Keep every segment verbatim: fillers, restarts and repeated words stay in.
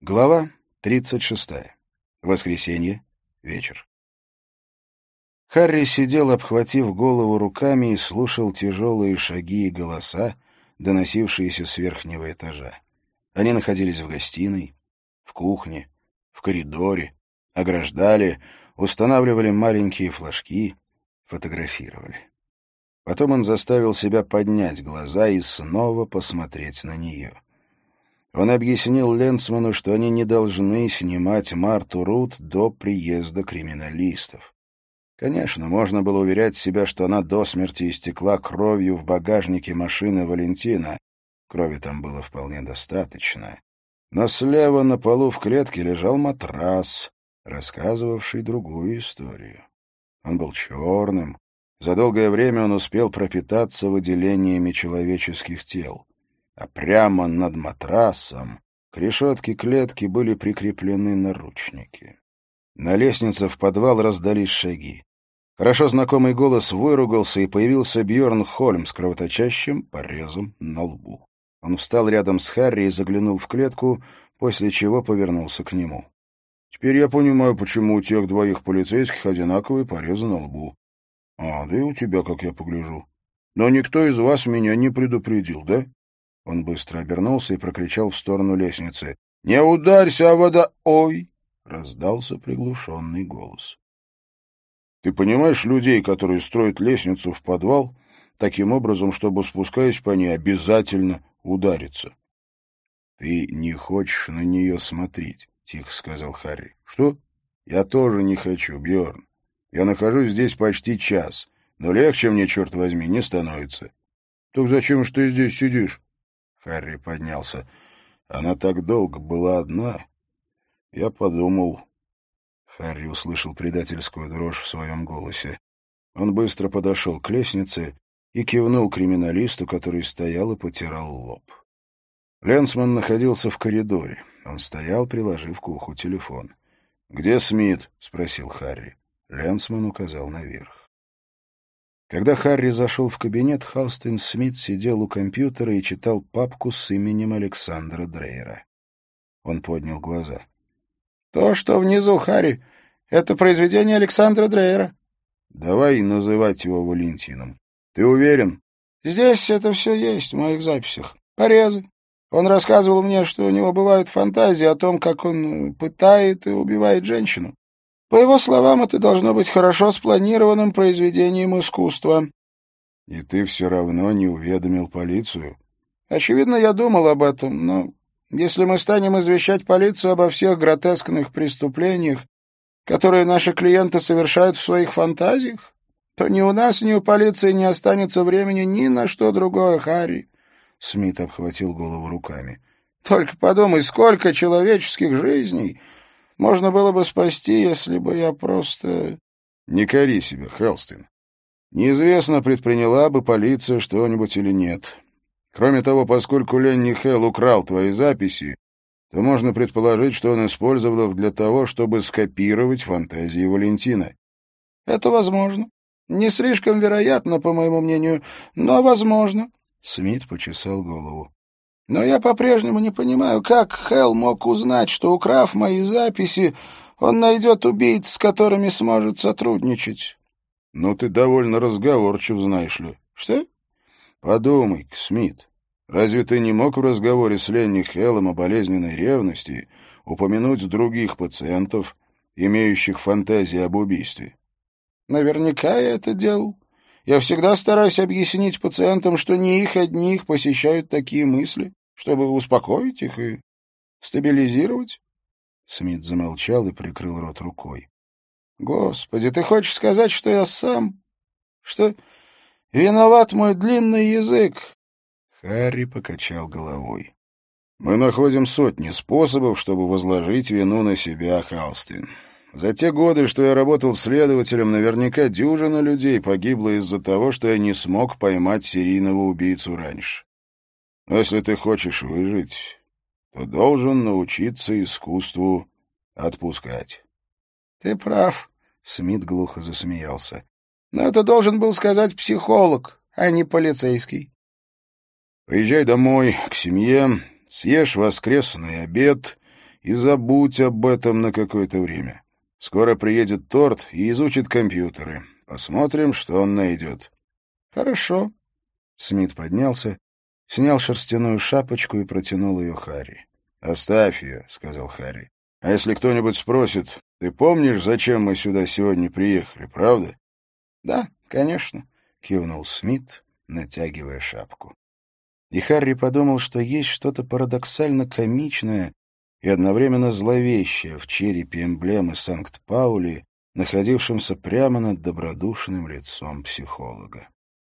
Глава тридцать шестая. Воскресенье. Вечер. Харри сидел, обхватив голову руками, и слушал тяжелые шаги и голоса, доносившиеся с верхнего этажа. Они находились в гостиной, в кухне, в коридоре, ограждали, устанавливали маленькие флажки, фотографировали. Потом он заставил себя поднять глаза и снова посмотреть на нее. Он объяснил Ленцману, что они не должны снимать Марту Рут до приезда криминалистов. Конечно, можно было уверять себя, что она до смерти истекла кровью в багажнике машины Валентина. Крови там было вполне достаточно. Но слева на полу в клетке лежал матрас, рассказывавший другую историю. Он был черным. За долгое время он успел пропитаться выделениями человеческих тел. А прямо над матрасом к решетке клетки были прикреплены наручники. На лестнице в подвал раздались шаги. Хорошо знакомый голос выругался, и появился Бьорн Хольм с кровоточащим порезом на лбу. Он встал рядом с Харри и заглянул в клетку, после чего повернулся к нему. «Теперь я понимаю, почему у тех двоих полицейских одинаковые порезы на лбу. А, да и у тебя, как я погляжу. Но никто из вас меня не предупредил, да?» Он быстро обернулся и прокричал в сторону лестницы. «Не ударься, вода! Ой!» — раздался приглушенный голос. «Ты понимаешь людей, которые строят лестницу в подвал таким образом, чтобы, спускаясь по ней, обязательно удариться?» «Ты не хочешь на нее смотреть», — тихо сказал Харри. «Что? Я тоже не хочу, Бьорн. Я нахожусь здесь почти час, но легче мне, черт возьми, не становится». «Так зачем же ты здесь сидишь?» Харри поднялся. «Она так долго была одна. Я подумал...» Харри услышал предательскую дрожь в своем голосе. Он быстро подошел к лестнице и кивнул криминалисту, который стоял и потирал лоб. Ленцман находился в коридоре. Он стоял, приложив к уху телефон. «Где Смит?» — спросил Харри. Ленцман указал наверх. Когда Харри зашел в кабинет, Халстин Смит сидел у компьютера и читал папку с именем Александра Дрейера. Он поднял глаза. «То, что внизу, Харри, это произведение Александра Дрейера». «Давай называть его Валентином. Ты уверен?» «Здесь это все есть в моих записях. Порезы. Он рассказывал мне, что у него бывают фантазии о том, как он пытает и убивает женщину. По его словам, это должно быть хорошо спланированным произведением искусства». «И ты все равно не уведомил полицию?» «Очевидно, я думал об этом, но если мы станем извещать полицию обо всех гротескных преступлениях, которые наши клиенты совершают в своих фантазиях, то ни у нас, ни у полиции не останется времени ни на что другое, Харри». Смит обхватил голову руками. «Только подумай, сколько человеческих жизней можно было бы спасти, если бы я просто...» «Не кори себя, Халстин. Неизвестно, предприняла бы полиция что-нибудь или нет. Кроме того, поскольку Ленни Хелл украл твои записи, то можно предположить, что он использовал их для того, чтобы скопировать фантазии Валентина». «Это возможно. Не слишком вероятно, по моему мнению, но возможно». Смит почесал голову. «Но я по-прежнему не понимаю, как Хелл мог узнать, что, украв мои записи, он найдет убийц, с которыми сможет сотрудничать». «Ну, ты довольно разговорчив, знаешь ли». «Что?» «Подумай, Смит, разве ты не мог в разговоре с Ленни Хеллом о болезненной ревности упомянуть других пациентов, имеющих фантазии об убийстве?» «Наверняка я это делал. Я всегда стараюсь объяснить пациентам, что не их одних посещают такие мысли, чтобы успокоить их и стабилизировать». Смит замолчал и прикрыл рот рукой. «Господи, ты хочешь сказать, что я сам? Что виноват мой длинный язык?» Харри покачал головой. «Мы находим сотни способов, чтобы возложить вину на себя, Халстин. За те годы, что я работал следователем, наверняка дюжина людей погибла из-за того, что я не смог поймать серийного убийцу раньше. Но если ты хочешь выжить, то должен научиться искусству отпускать». «Ты прав», — Смит глухо засмеялся. «Но это должен был сказать психолог, а не полицейский». «Поезжай домой, к семье, съешь воскресный обед и забудь об этом на какое-то время. Скоро приедет Торт и изучит компьютеры. Посмотрим, что он найдет». «Хорошо». Смит поднялся, снял шерстяную шапочку и протянул ее Харри. «Оставь ее», — сказал Харри. «А если кто-нибудь спросит, ты помнишь, зачем мы сюда сегодня приехали, правда?» «Да, конечно», — кивнул Смит, натягивая шапку. И Харри подумал, что есть что-то парадоксально комичное и одновременно зловещее в черепе эмблемы Санкт-Паули, находившемся прямо над добродушным лицом психолога.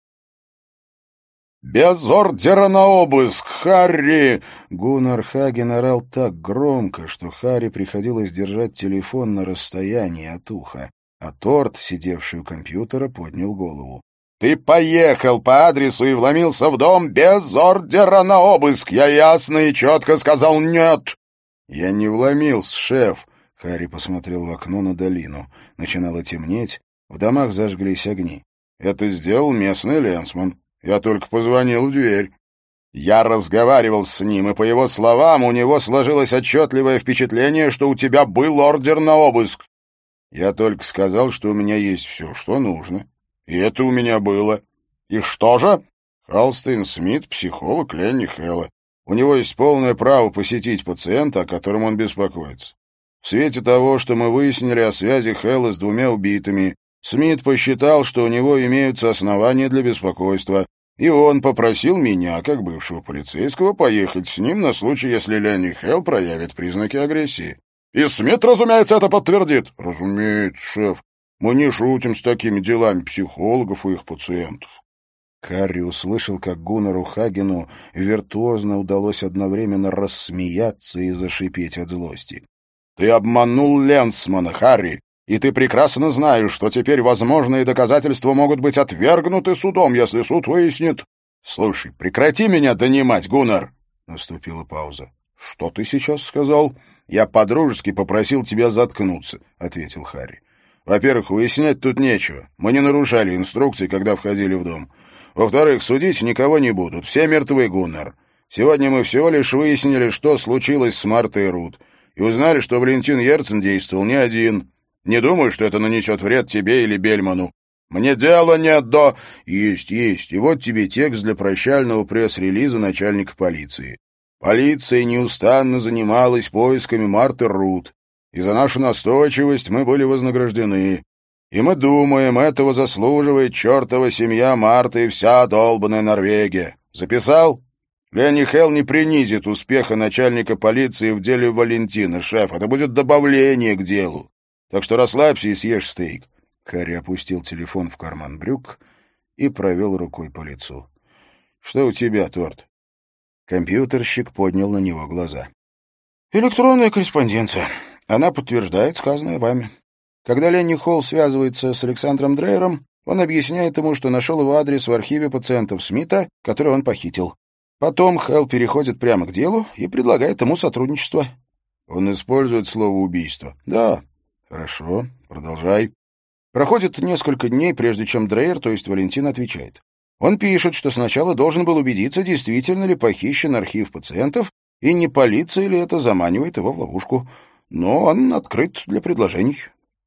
«Без ордера на обыск, Харри!» Гуннар Хаген орал так громко, что Харри приходилось держать телефон на расстоянии от уха, а Торт, сидевший у компьютера, поднял голову. «Ты поехал по адресу и вломился в дом без ордера на обыск! Я ясно и четко сказал «нет»!» «Я не вломился, шеф!» Харри посмотрел в окно на долину. Начинало темнеть, в домах зажглись огни. «Это сделал местный ленсман. Я только позвонил в дверь». «Я разговаривал с ним, и по его словам у него сложилось отчетливое впечатление, что у тебя был ордер на обыск». «Я только сказал, что у меня есть все, что нужно. И это у меня было». «И что же?» «Халстейн Смит, психолог Ленни Хэлла. У него есть полное право посетить пациента, о котором он беспокоится. В свете того, что мы выяснили о связи Хэлла с двумя убитыми, Смит посчитал, что у него имеются основания для беспокойства, и он попросил меня, как бывшего полицейского, поехать с ним на случай, если Ленни Хэлл проявит признаки агрессии». «И Смит, разумеется, это подтвердит?» «Разумеется, шеф. Мы не шутим с такими делами психологов и их пациентов». Харри услышал, как Гуннару Хагену виртуозно удалось одновременно рассмеяться и зашипеть от злости. «Ты обманул Ленсмана, Харри, и ты прекрасно знаешь, что теперь возможные доказательства могут быть отвергнуты судом, если суд выяснит...» «Слушай, прекрати меня донимать, Гуннар!» Наступила пауза. «Что ты сейчас сказал?» «Я по-дружески попросил тебя заткнуться», — ответил Харри. «Во-первых, выяснять тут нечего. Мы не нарушали инструкции, когда входили в дом. Во-вторых, судить никого не будут. Все мертвы, Гуннар. Сегодня мы всего лишь выяснили, что случилось с Мартой Рут, и узнали, что Валентин Ерцен действовал не один. Не думаю, что это нанесет вред тебе или Бельману. Мне дела нет до...» «Есть, есть. И вот тебе текст для прощального пресс-релиза начальника полиции. Полиция неустанно занималась поисками Марты Рут, и за нашу настойчивость мы были вознаграждены. И мы думаем, этого заслуживает чертова семья Марты и вся долбаная Норвегия. Записал? Ленни Хэлл не принизит успеха начальника полиции в деле Валентина, шеф. Это будет добавление к делу. Так что расслабься и съешь стейк». Харри опустил телефон в карман брюк и провел рукой по лицу. «Что у тебя, Торт?» Компьютерщик поднял на него глаза. «Электронная корреспонденция. Она подтверждает сказанное вами. Когда Ленни Холл связывается с Александром Дрейером, он объясняет ему, что нашел его адрес в архиве пациентов Смита, который он похитил. Потом Хэлл переходит прямо к делу и предлагает ему сотрудничество». «Он использует слово «убийство»?» «Да». «Хорошо. Продолжай». Проходит несколько дней, прежде чем Дрейер, то есть Валентин, отвечает. Он пишет, что сначала должен был убедиться, действительно ли похищен архив пациентов, и не полиция ли это заманивает его в ловушку. Но он открыт для предложений.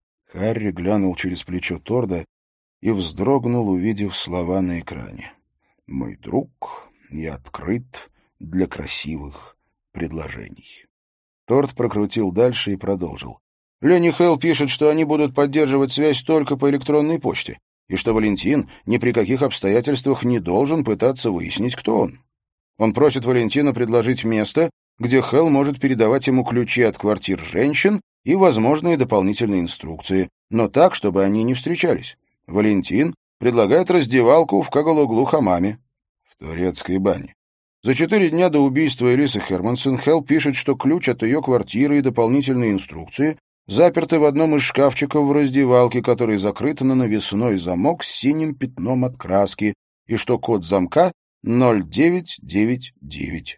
Харри глянул через плечо Торда и вздрогнул, увидев слова на экране. «Мой друг, я открыт для красивых предложений». Торд прокрутил дальше и продолжил. Ленни Хэлл пишет, что они будут поддерживать связь только по электронной почте, и что Валентин ни при каких обстоятельствах не должен пытаться выяснить, кто он. Он просит Валентина предложить место, где Хэлл может передавать ему ключи от квартир женщин и возможные дополнительные инструкции, но так, чтобы они не встречались. Валентин предлагает раздевалку в Кагалуглу хамаме, в турецкой бане. За четыре дня до убийства Элисы Хермансен Хэлл пишет, что ключ от ее квартиры и дополнительные инструкции заперты в одном из шкафчиков в раздевалке, который закрыт на навесной замок с синим пятном от краски, и что код замка ноль девять девять девять.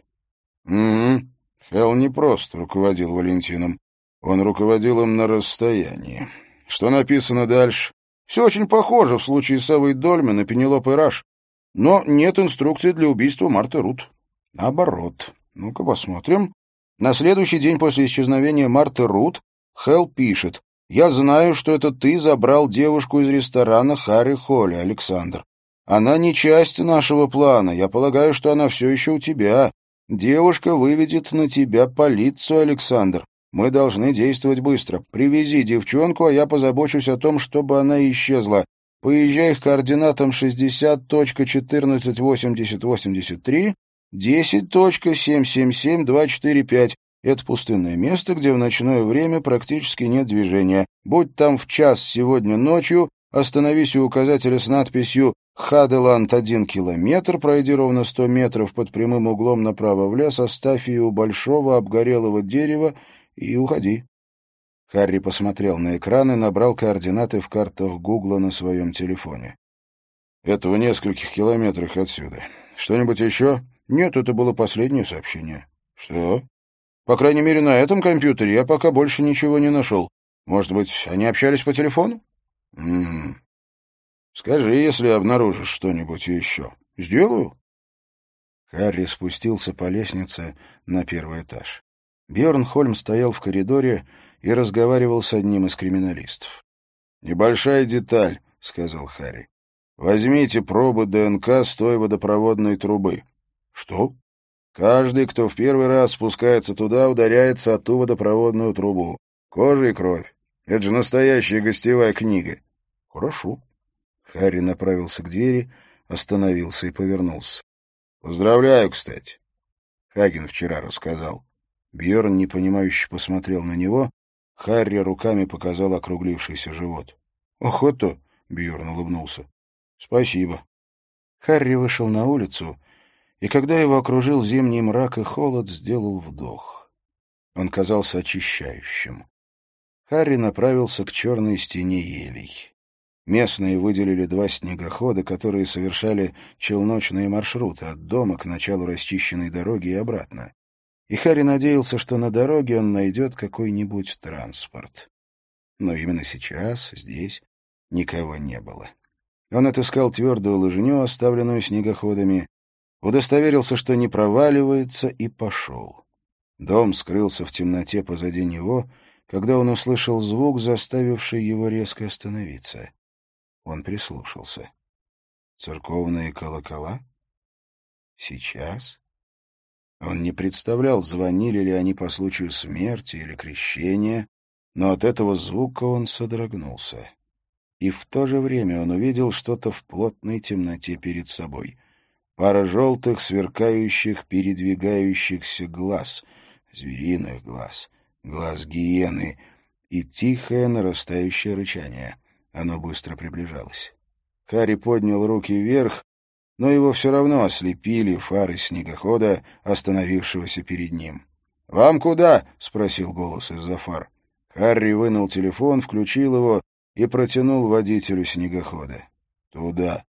Угу. Хэлл не просто руководил Валентином. Он руководил им на расстоянии. Что написано дальше? Все очень похоже в случае с Эвой Дольмен и Пенелопой Раш. Но нет инструкции для убийства Марты Рут. Наоборот. Ну-ка посмотрим. На следующий день после исчезновения Марты Рут Хелл пишет: «Я знаю, что это ты забрал девушку из ресторана Харри Холли, Александр. Она не часть нашего плана. Я полагаю, что она все еще у тебя. Девушка выведет на тебя полицию, Александр. Мы должны действовать быстро. Привези девчонку, а я позабочусь о том, чтобы она исчезла. Поезжай к координатам шестьдесят точка четырнадцать восемьдесят восемьдесят три, десять точка семь семь семь два четыре пять. Это пустынное место, где в ночное время практически нет движения. Будь там в час сегодня ночью, остановись у указателя с надписью «Хаделанд один километр», пройди ровно сто метров под прямым углом направо в лес, оставь ее у большого обгорелого дерева и уходи». Харри посмотрел на экран и набрал координаты в картах Гугла на своем телефоне. «Это в нескольких километрах отсюда. Что-нибудь еще?» «Нет, это было последнее сообщение». «Что?» «По крайней мере, на этом компьютере я пока больше ничего не нашел. Может быть, они общались по телефону?» «Угу. Скажи, если обнаружишь что-нибудь еще». «Сделаю». Харри спустился по лестнице на первый этаж. Бьерн Хольм стоял в коридоре и разговаривал с одним из криминалистов. «Небольшая деталь», — сказал Харри. «Возьмите пробы ДНК с той водопроводной трубы». «Что?» «Каждый, кто в первый раз спускается туда, ударяется о ту водопроводную трубу. Кожа и кровь. Это же настоящая гостевая книга». «Хорошо». Харри направился к двери, остановился и повернулся. «Поздравляю, кстати». Хаген вчера рассказал. Бьерн непонимающе посмотрел на него. Харри руками показал округлившийся живот. «Ох, это...» — Бьерн улыбнулся. «Спасибо». Харри вышел на улицу, и когда его окружил зимний мрак и холод, сделал вдох. Он казался очищающим. Харри направился к черной стене елей. Местные выделили два снегохода, которые совершали челночные маршруты от дома к началу расчищенной дороги и обратно. И Харри надеялся, что на дороге он найдет какой-нибудь транспорт. Но именно сейчас здесь никого не было. Он отыскал твердую лыжню, оставленную снегоходами, удостоверился, что не проваливается, и пошел. Дом скрылся в темноте позади него, когда он услышал звук, заставивший его резко остановиться. Он прислушался. Церковные колокола? Сейчас? Он не представлял, звонили ли они по случаю смерти или крещения, но от этого звука он содрогнулся. И в то же время он увидел что-то в плотной темноте перед собой. Пара желтых, сверкающих, передвигающихся глаз, звериных глаз, глаз гиены и тихое нарастающее рычание. Оно быстро приближалось. Харри поднял руки вверх, но его все равно ослепили фары снегохода, остановившегося перед ним. «Вам куда?» — спросил голос из-за фар. Харри вынул телефон, включил его и протянул водителю снегохода. «Туда».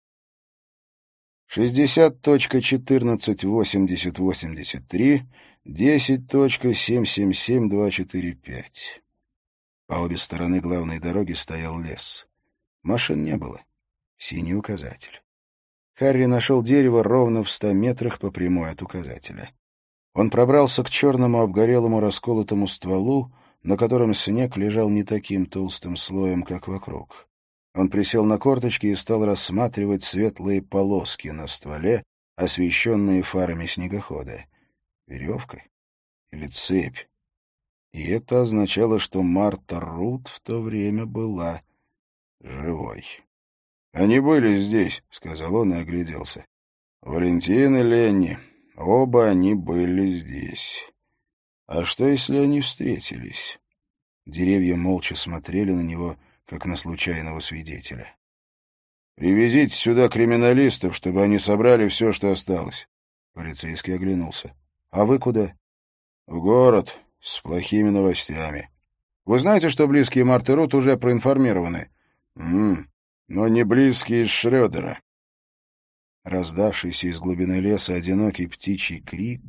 шестьдесят точка четырнадцать восемьдесят восемьдесят три, десять точка семь семь семь два четыре пять. По обе стороны главной дороги стоял лес. Машин не было. Синий указатель. Харри нашел дерево ровно в ста метрах по прямой от указателя. Он пробрался к черному обгорелому расколотому стволу, на котором снег лежал не таким толстым слоем, как вокруг. Он присел на корточки и стал рассматривать светлые полоски на стволе, освещенные фарами снегохода. Веревка или цепь? И это означало, что Марта Рут в то время была живой. «Они были здесь», — сказал он и огляделся. «Валентин и Ленни. Оба они были здесь. А что, если они встретились?» Деревья молча смотрели на него, как на случайного свидетеля. «Привезите сюда криминалистов, чтобы они собрали все, что осталось». Полицейский оглянулся. «А вы куда?» «В город, с плохими новостями». «Вы знаете, что близкие Марты Рут уже проинформированы?» «М-м, но не близкие из Шрёдера». Раздавшийся из глубины леса одинокий птичий крик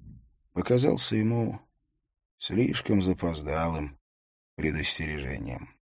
показался ему слишком запоздалым предостережением.